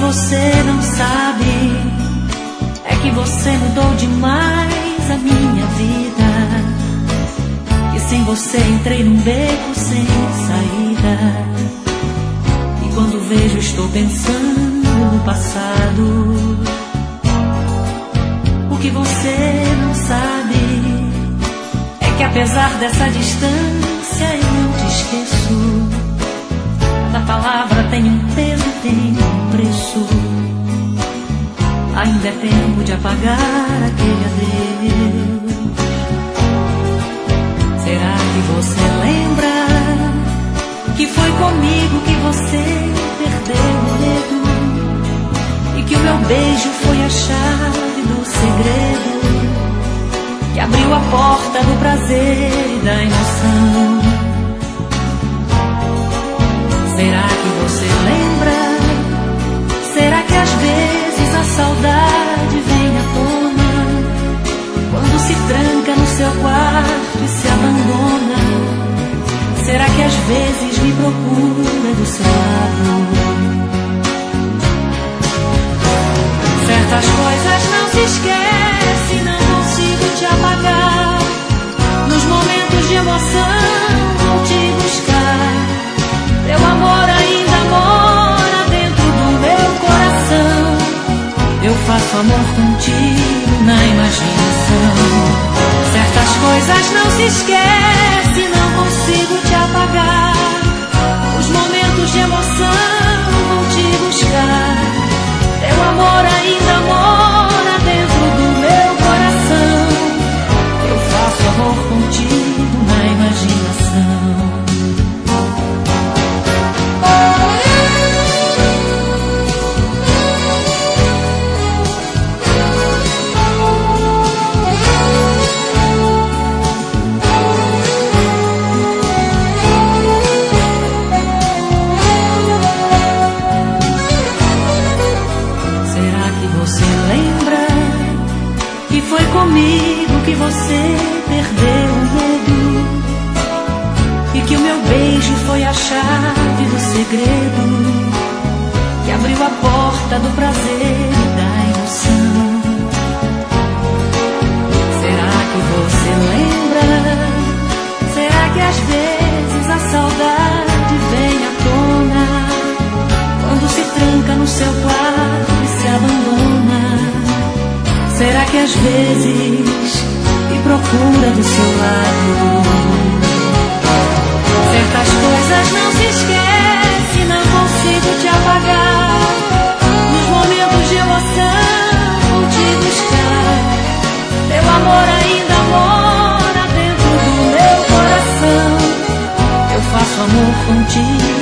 você não sabe é que você mudou demais a minha vida. Que sem você entrei num beco sem saída. E quando vejo estou pensando no passado. O que você não sabe é que apesar dessa distância eu não te esqueço. Cada palavra tem um peso e tem um preço. Ainda é tempo de apagar aquele adeus. Será que você lembra que foi comigo que você perdeu o medo? E que o meu beijo foi a chave do segredo que abriu a porta do prazer e da emoção? Será que você lembra? Será que às vezes a saudade vem à tona quando se tranca no seu quarto e se abandona? Será que às vezes me procura do seu lado? Certas coisas não se esquece, não consigo te apagar. Nos momentos de emoção vou te buscar. Teu amor ainda mora dentro do meu coração. Eu faço amor contigo na imaginação. Certas coisas não se esquece, não consigo te apagar. Os momentos de emoção vou te buscar. Teu amor ainda mora dentro do meu coração. Eu faço amor contigo na imaginação. Foi comigo que você perdeu o medo e que o meu beijo foi a chave do segredo que abriu a porta do prazer e da emoção. Será que você lembra? Será que às vezes a saudade vem à tona quando se tranca no seu quarto e se abandona? Será que às vezes me procura do seu lado? Certas coisas não se esquece, não consigo te apagar. Nos momentos de emoção vou te buscar. Teu amor ainda mora dentro do meu coração. Eu faço amor contigo